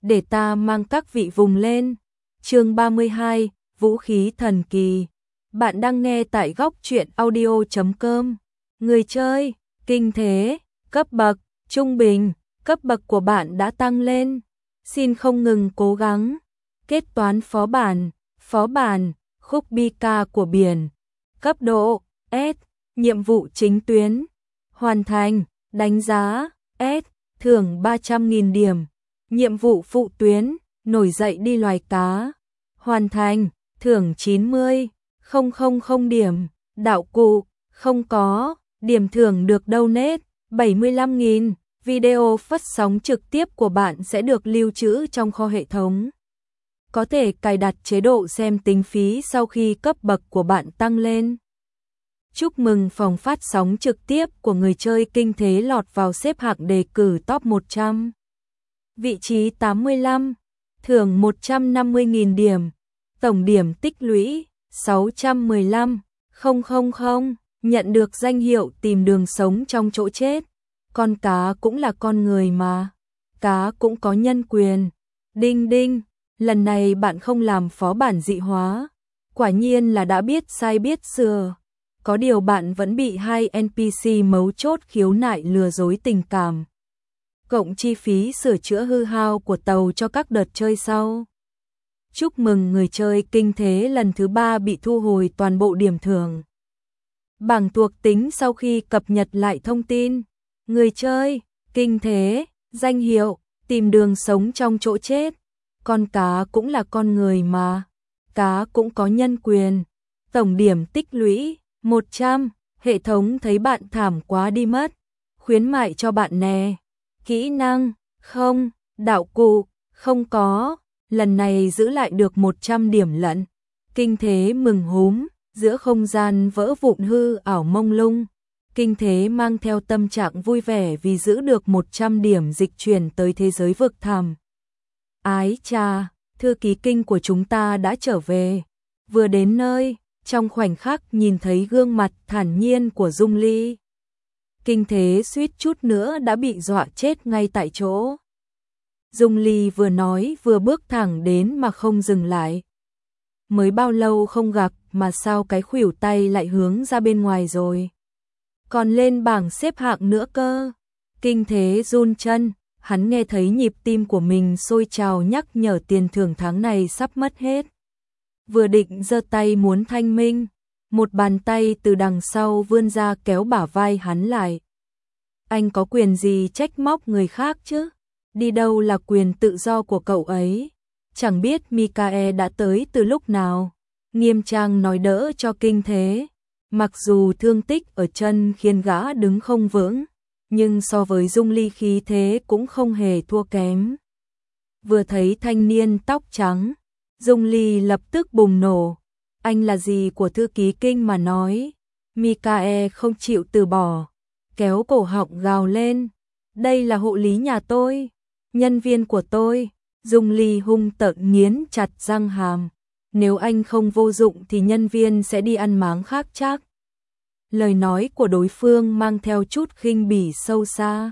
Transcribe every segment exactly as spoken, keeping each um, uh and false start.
để ta mang các vị vùng lên. Chương ba mươi hai, Vũ khí thần kỳ. Bạn đang nghe tại góc truyện audio chấm com. Người chơi, kinh thế, cấp bậc, trung bình, cấp bậc của bạn đã tăng lên. Xin không ngừng cố gắng. Kết toán phó bản, phó bản, khúc bi ca của biển. Cấp độ, S, nhiệm vụ chính tuyến. Hoàn thành, đánh giá, S, thưởng ba trăm nghìn điểm. Nhiệm vụ phụ tuyến, nổi dậy đi loài cá. Hoàn thành, thưởng chín mươi nghìn điểm. Đạo cụ, không có, điểm thưởng được donate, bảy mươi lăm nghìn. Video phát sóng trực tiếp của bạn sẽ được lưu trữ trong kho hệ thống. Có thể cài đặt chế độ xem tính phí sau khi cấp bậc của bạn tăng lên. Chúc mừng phòng phát sóng trực tiếp của người chơi kinh thế lọt vào xếp hạng đề cử top một trăm. Vị trí tám mươi lăm, thưởng một trăm năm mươi nghìn điểm, tổng điểm tích lũy sáu trăm mười lăm nghìn, nhận được danh hiệu tìm đường sống trong chỗ chết. Con cá cũng là con người mà, cá cũng có nhân quyền. Đinh đinh, lần này bạn không làm phó bản dị hóa, quả nhiên là đã biết sai biết sửa. Có điều bạn vẫn bị hai en pê xê mấu chốt khiếu nại lừa dối tình cảm. Cộng chi phí sửa chữa hư hao của tàu cho các đợt chơi sau. Chúc mừng người chơi kinh thế lần thứ ba bị thu hồi toàn bộ điểm thưởng. Bảng thuộc tính sau khi cập nhật lại thông tin. Người chơi, kinh thế, danh hiệu, tìm đường sống trong chỗ chết. Con cá cũng là con người mà, cá cũng có nhân quyền. Tổng điểm tích lũy, một trăm, hệ thống thấy bạn thảm quá đi mất. Khuyến mại cho bạn nè. Kỹ năng, không, đạo cụ, không có, lần này giữ lại được một trăm điểm lận. Kinh thế mừng húm, giữa không gian vỡ vụn hư ảo mông lung. Kinh thế mang theo tâm trạng vui vẻ vì giữ được một trăm điểm dịch chuyển tới thế giới vực thẳm. Ái chà, thư ký kinh của chúng ta đã trở về. Vừa đến nơi, trong khoảnh khắc nhìn thấy gương mặt thản nhiên của Dung Ly. Kinh thế suýt chút nữa đã bị dọa chết ngay tại chỗ. Dung Ly vừa nói vừa bước thẳng đến mà không dừng lại. Mới bao lâu không gặp mà sao cái khuỷu tay lại hướng ra bên ngoài rồi. Còn lên bảng xếp hạng nữa cơ. Kinh thế run chân, hắn nghe thấy nhịp tim của mình sôi trào nhắc nhở tiền thưởng tháng này sắp mất hết. Vừa định giơ tay muốn thanh minh, một bàn tay từ đằng sau vươn ra kéo bả vai hắn lại. Anh có quyền gì trách móc người khác chứ? Đi đâu là quyền tự do của cậu ấy? Chẳng biết Mikae đã tới từ lúc nào. Nghiêm trang nói đỡ cho kinh thế. Mặc dù thương tích ở chân khiến gã đứng không vững, nhưng so với Dung Ly khí thế cũng không hề thua kém. Vừa thấy thanh niên tóc trắng, Dung Ly lập tức bùng nổ. Anh là gì của thư ký kinh mà nói? Mikae không chịu từ bỏ, kéo cổ họng gào lên. Đây là hộ lý nhà tôi, nhân viên của tôi. Dung Ly hung tợn nghiến chặt răng hàm. Nếu anh không vô dụng thì nhân viên sẽ đi ăn máng khác chắc. Lời nói của đối phương mang theo chút khinh bỉ sâu xa.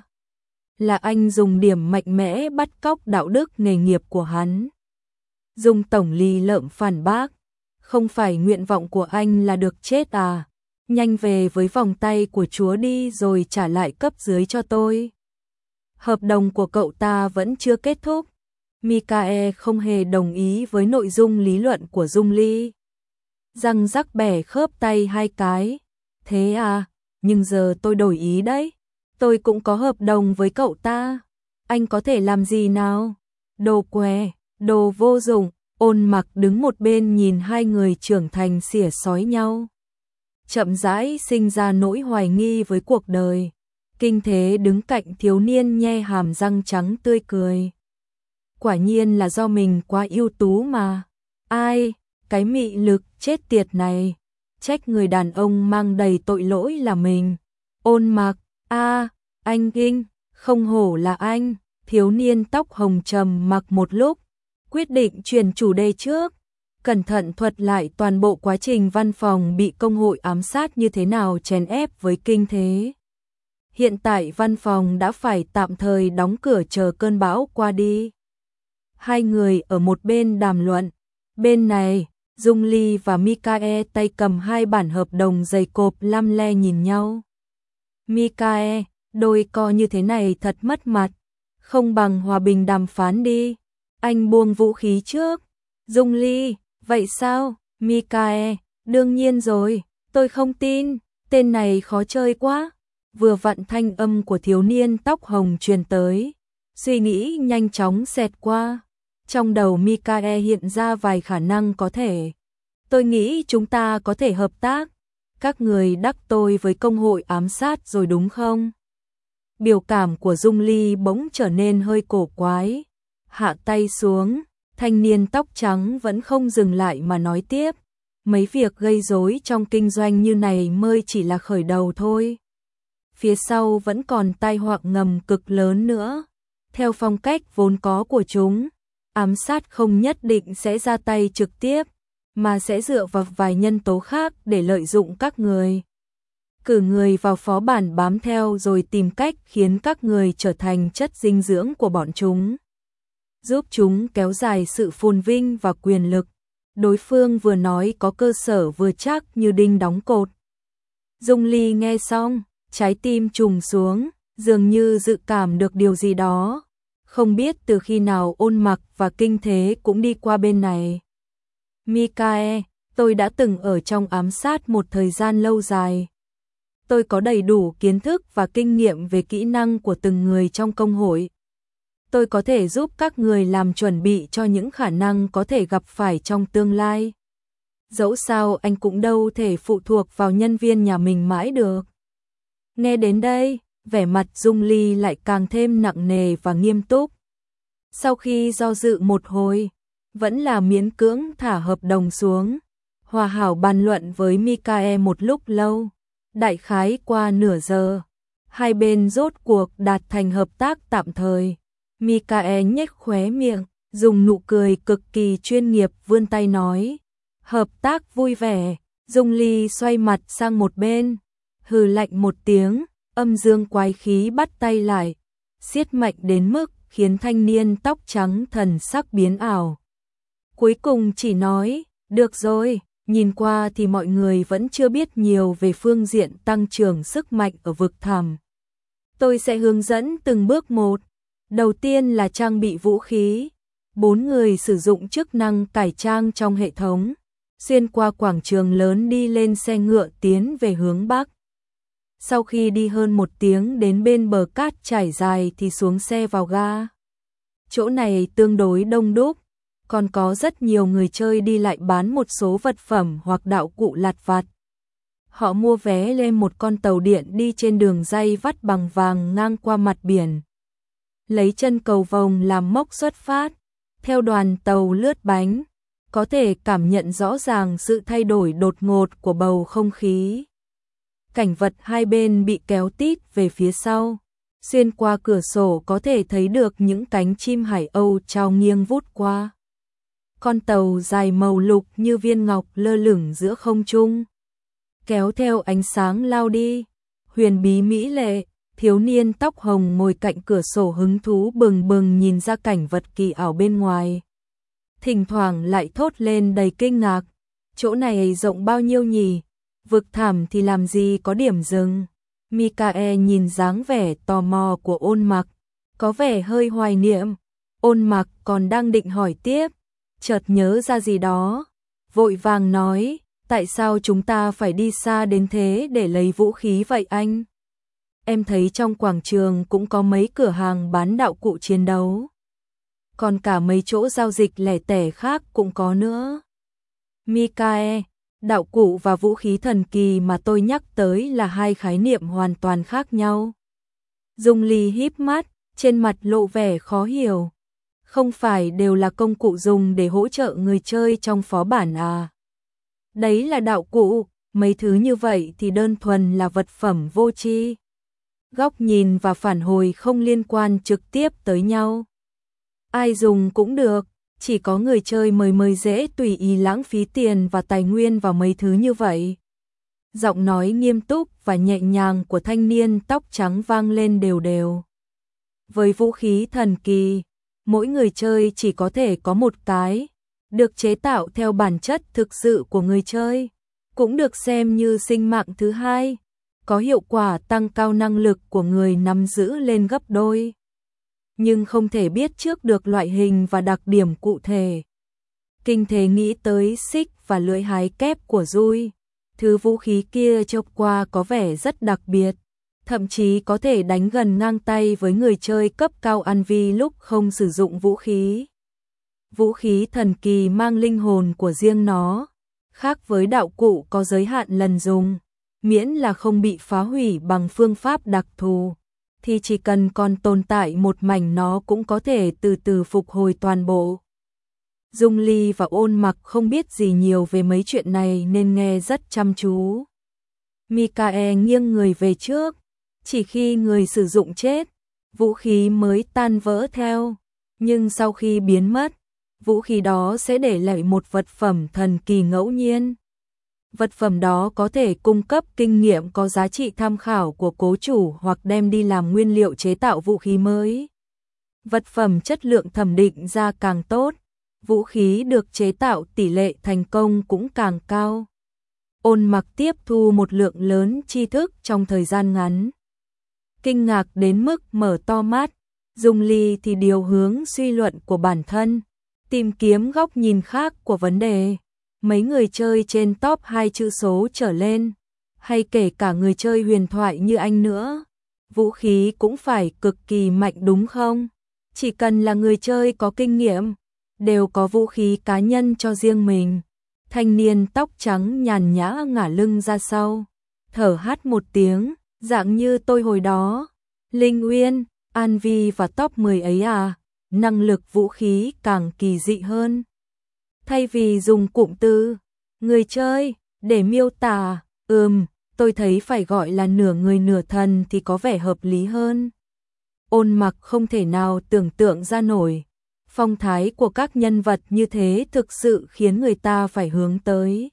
Là anh dùng điểm mạnh mẽ bắt cóc đạo đức nghề nghiệp của hắn. Dung tổng lì lợm phản bác. Không phải nguyện vọng của anh là được chết à? Nhanh về với vòng tay của chúa đi rồi trả lại cấp dưới cho tôi. Hợp đồng của cậu ta vẫn chưa kết thúc. Mikae không hề đồng ý với nội dung lý luận của Dung Ly. Răng rắc bẻ khớp tay hai cái. Thế à, nhưng giờ tôi đổi ý đấy. Tôi cũng có hợp đồng với cậu ta. Anh có thể làm gì nào? Đồ què, đồ vô dụng. Ôn Mặc đứng một bên nhìn hai người trưởng thành xỉa xói nhau. Chậm rãi sinh ra nỗi hoài nghi với cuộc đời. Kinh thế đứng cạnh thiếu niên nhe hàm răng trắng tươi cười. Quả nhiên là do mình quá ưu tú mà. Ai, cái mị lực chết tiệt này. Trách người đàn ông mang đầy tội lỗi là mình. Ôn Mặc, a, anh kinh, không hổ là anh. Thiếu niên tóc hồng trầm mặc một lúc, quyết định chuyển chủ đề trước. Cẩn thận thuật lại toàn bộ quá trình văn phòng bị công hội ám sát như thế nào chèn ép với kinh thế. Hiện tại văn phòng đã phải tạm thời đóng cửa chờ cơn bão qua đi. Hai người ở một bên đàm luận. Bên này, Dung Ly và Mikae tay cầm hai bản hợp đồng dày cộp lăm le nhìn nhau. Mikae, đôi co như thế này thật mất mặt. Không bằng hòa bình đàm phán đi. Anh buông vũ khí trước. Dung Ly, vậy sao? Mikae, đương nhiên rồi, tôi không tin, tên này khó chơi quá. Vừa vặn thanh âm của thiếu niên tóc hồng truyền tới. Suy nghĩ nhanh chóng xẹt qua. Trong đầu Mikae hiện ra vài khả năng có thể. Tôi nghĩ chúng ta có thể hợp tác. Các người đắc tôi với công hội ám sát rồi đúng không? Biểu cảm của Dung Ly bỗng trở nên hơi cổ quái. Hạ tay xuống, thanh niên tóc trắng vẫn không dừng lại mà nói tiếp. Mấy việc gây rối trong kinh doanh như này mới chỉ là khởi đầu thôi. Phía sau vẫn còn tai họa ngầm cực lớn nữa. Theo phong cách vốn có của chúng, ám sát không nhất định sẽ ra tay trực tiếp, mà sẽ dựa vào vài nhân tố khác để lợi dụng các người. Cử người vào phó bản bám theo rồi tìm cách khiến các người trở thành chất dinh dưỡng của bọn chúng. Giúp chúng kéo dài sự phồn vinh và quyền lực. Đối phương vừa nói có cơ sở vừa chắc như đinh đóng cột. Dung Ly nghe xong, trái tim trùng xuống, dường như dự cảm được điều gì đó. Không biết từ khi nào Ôn Mặc và Kinh Thế cũng đi qua bên này. Mikae, tôi đã từng ở trong ám sát một thời gian lâu dài. Tôi có đầy đủ kiến thức và kinh nghiệm về kỹ năng của từng người trong công hội. Tôi có thể giúp các người làm chuẩn bị cho những khả năng có thể gặp phải trong tương lai. Dẫu sao anh cũng đâu thể phụ thuộc vào nhân viên nhà mình mãi được. Nghe đến đây, vẻ mặt Dung Ly lại càng thêm nặng nề và nghiêm túc. Sau khi do dự một hồi, vẫn là miễn cưỡng thả hợp đồng xuống, hòa hảo bàn luận với Mikae một lúc lâu. Đại khái qua nửa giờ, hai bên rốt cuộc đạt thành hợp tác tạm thời. Mikae nhếch khóe miệng, dùng nụ cười cực kỳ chuyên nghiệp vươn tay nói. Hợp tác vui vẻ. Dung Ly xoay mặt sang một bên, hừ lạnh một tiếng, âm dương quái khí bắt tay lại, siết mạnh đến mức khiến thanh niên tóc trắng thần sắc biến ảo. Cuối cùng chỉ nói, được rồi, nhìn qua thì mọi người vẫn chưa biết nhiều về phương diện tăng trưởng sức mạnh ở vực thẳm. Tôi sẽ hướng dẫn từng bước một. Đầu tiên là trang bị vũ khí. Bốn người sử dụng chức năng cải trang trong hệ thống, xuyên qua quảng trường lớn đi lên xe ngựa tiến về hướng Bắc. Sau khi đi hơn một tiếng đến bên bờ cát trải dài thì xuống xe vào ga. Chỗ này tương đối đông đúc, còn có rất nhiều người chơi đi lại bán một số vật phẩm hoặc đạo cụ lặt vặt. Họ mua vé lên một con tàu điện đi trên đường ray vắt bằng vàng ngang qua mặt biển. Lấy chân cầu vồng làm mốc xuất phát, theo đoàn tàu lướt bánh, có thể cảm nhận rõ ràng sự thay đổi đột ngột của bầu không khí. Cảnh vật hai bên bị kéo tít về phía sau, xuyên qua cửa sổ có thể thấy được những cánh chim hải âu trao nghiêng vút qua. Con tàu dài màu lục như viên ngọc lơ lửng giữa không trung, kéo theo ánh sáng lao đi. Huyền bí mỹ lệ, thiếu niên tóc hồng ngồi cạnh cửa sổ hứng thú bừng bừng nhìn ra cảnh vật kỳ ảo bên ngoài. Thỉnh thoảng lại thốt lên đầy kinh ngạc, chỗ này rộng bao nhiêu nhỉ? Vực thẳm thì làm gì có điểm dừng. Mikae nhìn dáng vẻ tò mò của Ôn Mặc, có vẻ hơi hoài niệm. Ôn Mặc còn đang định hỏi tiếp, chợt nhớ ra gì đó, vội vàng nói, tại sao chúng ta phải đi xa đến thế để lấy vũ khí vậy anh? Em thấy trong quảng trường cũng có mấy cửa hàng bán đạo cụ chiến đấu, còn cả mấy chỗ giao dịch lẻ tẻ khác cũng có nữa. Mikae, đạo cụ và vũ khí thần kỳ mà tôi nhắc tới là hai khái niệm hoàn toàn khác nhau. Dung Ly híp mắt, trên mặt lộ vẻ khó hiểu. Không phải đều là công cụ dùng để hỗ trợ người chơi trong phó bản à? Đấy là đạo cụ, mấy thứ như vậy thì đơn thuần là vật phẩm vô tri. Góc nhìn và phản hồi không liên quan trực tiếp tới nhau. Ai dùng cũng được, chỉ có người chơi mới mới dễ tùy ý lãng phí tiền và tài nguyên vào mấy thứ như vậy. Giọng nói nghiêm túc và nhẹ nhàng của thanh niên tóc trắng vang lên đều đều. Với vũ khí thần kỳ, mỗi người chơi chỉ có thể có một cái, được chế tạo theo bản chất thực sự của người chơi, cũng được xem như sinh mạng thứ hai, có hiệu quả tăng cao năng lực của người nắm giữ lên gấp đôi. Nhưng không thể biết trước được loại hình và đặc điểm cụ thể. Kinh Thế nghĩ tới xích và lưỡi hái kép của Dui, thứ vũ khí kia chốc qua có vẻ rất đặc biệt, thậm chí có thể đánh gần ngang tay với người chơi cấp cao An Vi lúc không sử dụng vũ khí. Vũ khí thần kỳ mang linh hồn của riêng nó, khác với đạo cụ có giới hạn lần dùng, miễn là không bị phá hủy bằng phương pháp đặc thù, thì chỉ cần còn tồn tại một mảnh nó cũng có thể từ từ phục hồi toàn bộ. Dung Ly và Ôn Mặc không biết gì nhiều về mấy chuyện này nên nghe rất chăm chú. Mikae nghiêng người về trước, chỉ khi người sử dụng chết, vũ khí mới tan vỡ theo, nhưng sau khi biến mất, vũ khí đó sẽ để lại một vật phẩm thần kỳ ngẫu nhiên. Vật phẩm đó có thể cung cấp kinh nghiệm có giá trị tham khảo của cố chủ hoặc đem đi làm nguyên liệu chế tạo vũ khí mới. Vật phẩm chất lượng thẩm định ra càng tốt, vũ khí được chế tạo tỷ lệ thành công cũng càng cao. Ôn Mặc tiếp thu một lượng lớn tri thức trong thời gian ngắn. Kinh ngạc đến mức mở to mắt, Dung Ly thì điều hướng suy luận của bản thân, tìm kiếm góc nhìn khác của vấn đề. Mấy người chơi trên top hai chữ số trở lên, hay kể cả người chơi huyền thoại như anh nữa, vũ khí cũng phải cực kỳ mạnh đúng không? Chỉ cần là người chơi có kinh nghiệm, đều có vũ khí cá nhân cho riêng mình. Thanh niên tóc trắng nhàn nhã ngả lưng ra sau, thở hắt một tiếng, dạng như tôi hồi đó. Linh Uyên, An Vi và top mười ấy à, năng lực vũ khí càng kỳ dị hơn. Thay vì dùng cụm từ người chơi để miêu tả, ừm, tôi thấy phải gọi là nửa người nửa thần thì có vẻ hợp lý hơn. Ôn Mặc không thể nào tưởng tượng ra nổi, phong thái của các nhân vật như thế thực sự khiến người ta phải hướng tới.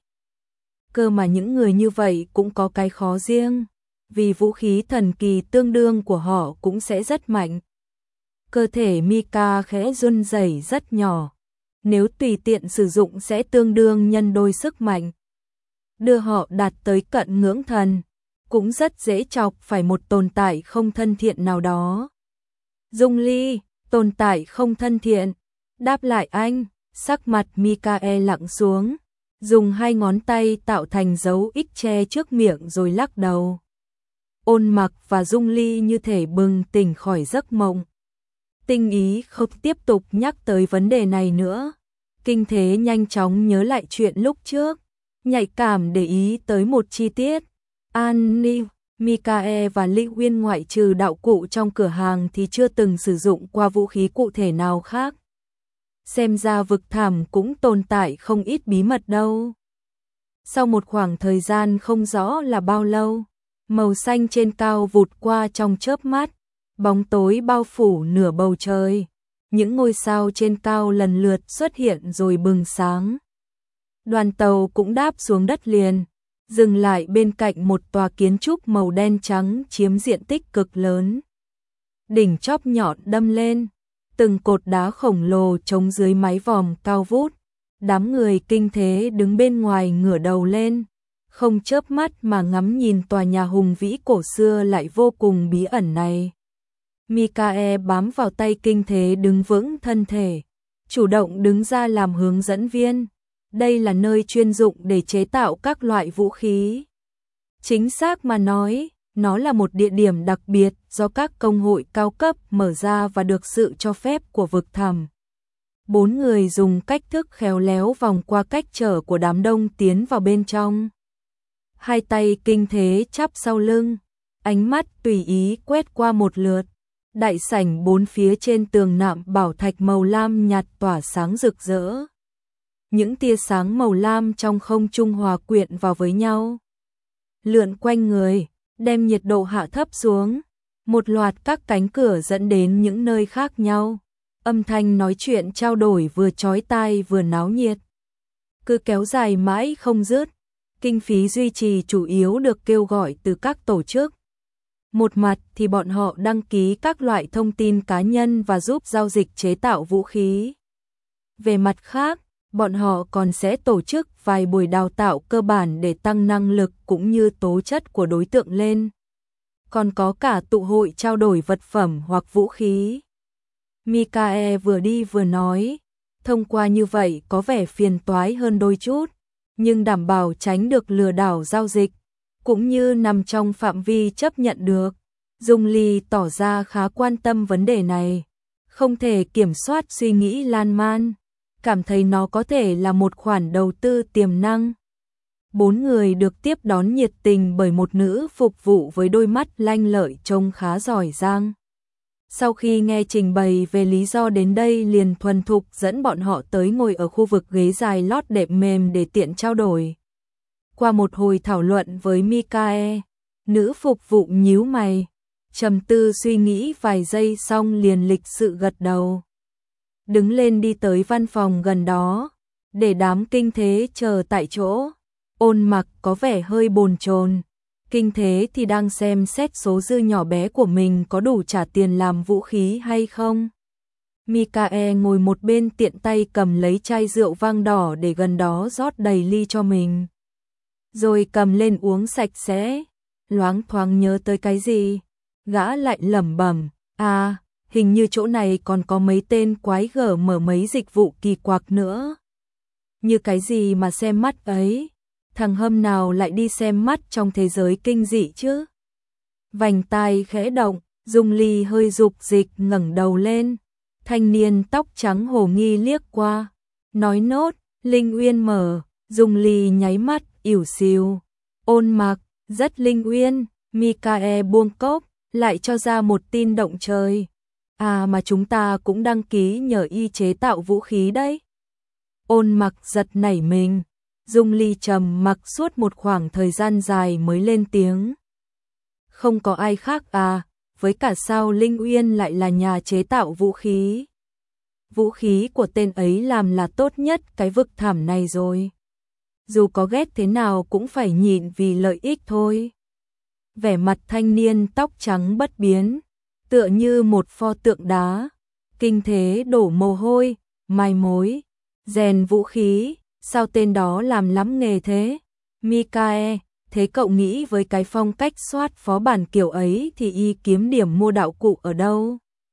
Cơ mà những người như vậy cũng có cái khó riêng, vì vũ khí thần kỳ tương đương của họ cũng sẽ rất mạnh. Cơ thể Mika khẽ run rẩy rất nhỏ, nếu tùy tiện sử dụng sẽ tương đương nhân đôi sức mạnh. Đưa họ đạt tới cận ngưỡng thần, cũng rất dễ chọc phải một tồn tại không thân thiện nào đó. Dung Ly, tồn tại không thân thiện, đáp lại anh, sắc mặt Mikae lặng xuống, dùng hai ngón tay tạo thành dấu X che trước miệng rồi lắc đầu. Ôn Mặc và Dung Ly như thể bừng tỉnh khỏi giấc mộng. Tinh ý không tiếp tục nhắc tới vấn đề này nữa. Kinh Thế nhanh chóng nhớ lại chuyện lúc trước, nhạy cảm để ý tới một chi tiết. An Ni, Mikae và Linh Uyên ngoại trừ đạo cụ trong cửa hàng thì chưa từng sử dụng qua vũ khí cụ thể nào khác. Xem ra vực thẳm cũng tồn tại không ít bí mật đâu. Sau một khoảng thời gian không rõ là bao lâu, màu xanh trên cao vụt qua trong chớp mắt, bóng tối bao phủ nửa bầu trời. Những ngôi sao trên cao lần lượt xuất hiện rồi bừng sáng. Đoàn tàu cũng đáp xuống đất liền, dừng lại bên cạnh một tòa kiến trúc màu đen trắng chiếm diện tích cực lớn. Đỉnh chóp nhọn đâm lên, từng cột đá khổng lồ chống dưới mái vòm cao vút. Đám người Kinh Thế đứng bên ngoài ngửa đầu lên, không chớp mắt mà ngắm nhìn tòa nhà hùng vĩ cổ xưa lại vô cùng bí ẩn này. Mikae bám vào tay Kinh Thế đứng vững thân thể, chủ động đứng ra làm hướng dẫn viên. Đây là nơi chuyên dụng để chế tạo các loại vũ khí. Chính xác mà nói, nó là một địa điểm đặc biệt do các công hội cao cấp mở ra và được sự cho phép của vực thẳm. Bốn người dùng cách thức khéo léo vòng qua cách trở của đám đông tiến vào bên trong. Hai tay Kinh Thế chắp sau lưng, ánh mắt tùy ý quét qua một lượt. Đại sảnh bốn phía trên tường nạm bảo thạch màu lam nhạt tỏa sáng rực rỡ. Những tia sáng màu lam trong không trung hòa quyện vào với nhau, lượn quanh người, đem nhiệt độ hạ thấp xuống. Một loạt các cánh cửa dẫn đến những nơi khác nhau. Âm thanh nói chuyện trao đổi vừa chói tai vừa náo nhiệt, cứ kéo dài mãi không dứt. Kinh phí duy trì chủ yếu được kêu gọi từ các tổ chức Một mặt thì bọn họ đăng ký các loại thông tin cá nhân và giúp giao dịch chế tạo vũ khí. Về mặt khác, bọn họ còn sẽ tổ chức vài buổi đào tạo cơ bản để tăng năng lực cũng như tố chất của đối tượng lên. Còn có cả tụ hội trao đổi vật phẩm hoặc vũ khí. Mikae vừa đi vừa nói, thông qua như vậy có vẻ phiền toái hơn đôi chút, nhưng đảm bảo tránh được lừa đảo giao dịch, cũng như nằm trong phạm vi chấp nhận được. Dung Ly tỏ ra khá quan tâm vấn đề này, không thể kiểm soát suy nghĩ lan man, cảm thấy nó có thể là một khoản đầu tư tiềm năng. Bốn người được tiếp đón nhiệt tình bởi một nữ phục vụ với đôi mắt lanh lợi trông khá giỏi giang. Sau khi nghe trình bày về lý do đến đây liền thuần thục dẫn bọn họ tới ngồi ở khu vực ghế dài lót đệm mềm để tiện trao đổi. Qua một hồi thảo luận với Mikae, nữ phục vụ nhíu mày, trầm tư suy nghĩ vài giây xong liền lịch sự gật đầu. Đứng lên đi tới văn phòng gần đó, để đám Kinh Thế chờ tại chỗ. Ôn Mặc có vẻ hơi bồn chồn. Kinh Thế thì đang xem xét số dư nhỏ bé của mình có đủ trả tiền làm vũ khí hay không. Mikae ngồi một bên tiện tay cầm lấy chai rượu vang đỏ để gần đó rót đầy ly cho mình. Rồi cầm lên uống sạch sẽ. Loáng thoáng nhớ tới cái gì, gã lại lẩm bẩm, à, hình như chỗ này còn có mấy tên quái gở mở mấy dịch vụ kỳ quặc nữa. Như cái gì mà xem mắt ấy, thằng Hâm nào lại đi xem mắt trong thế giới kinh dị chứ? Vành tai khẽ động, Dung Ly hơi dục dịch ngẩng đầu lên. Thanh niên tóc trắng hồ nghi liếc qua, nói nốt, Linh Uyên mở. Dung Ly nháy mắt, ỉu xìu. Ôn Mặc, rất linh uyên. Mikae buông cốc, lại cho ra một tin động trời. À mà chúng ta cũng đăng ký nhờ y chế tạo vũ khí đấy. Ôn Mặc giật nảy mình. Dung Ly trầm mặc suốt một khoảng thời gian dài mới lên tiếng. Không có ai khác à, với cả sao Linh Uyên lại là nhà chế tạo vũ khí. Vũ khí của tên ấy làm là tốt nhất cái vực thẳm này rồi. Dù có ghét thế nào cũng phải nhịn vì lợi ích thôi. Vẻ mặt thanh niên tóc trắng bất biến, tựa như một pho tượng đá. Kinh Thế đổ mồ hôi, mai mối, rèn vũ khí, sao tên đó làm lắm nghề thế? Mikae, thế cậu nghĩ với cái phong cách soát phó bản kiểu ấy thì y kiếm điểm mua đạo cụ ở đâu?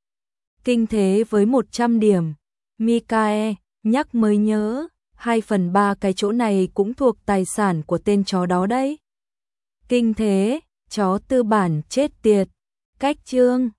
Kinh Thế với một trăm điểm. Mikae, nhắc mới nhớ, hai phần ba cái chỗ này cũng thuộc tài sản của tên chó đó đấy. Kinh Thế, chó tư bản chết tiệt. Cách chương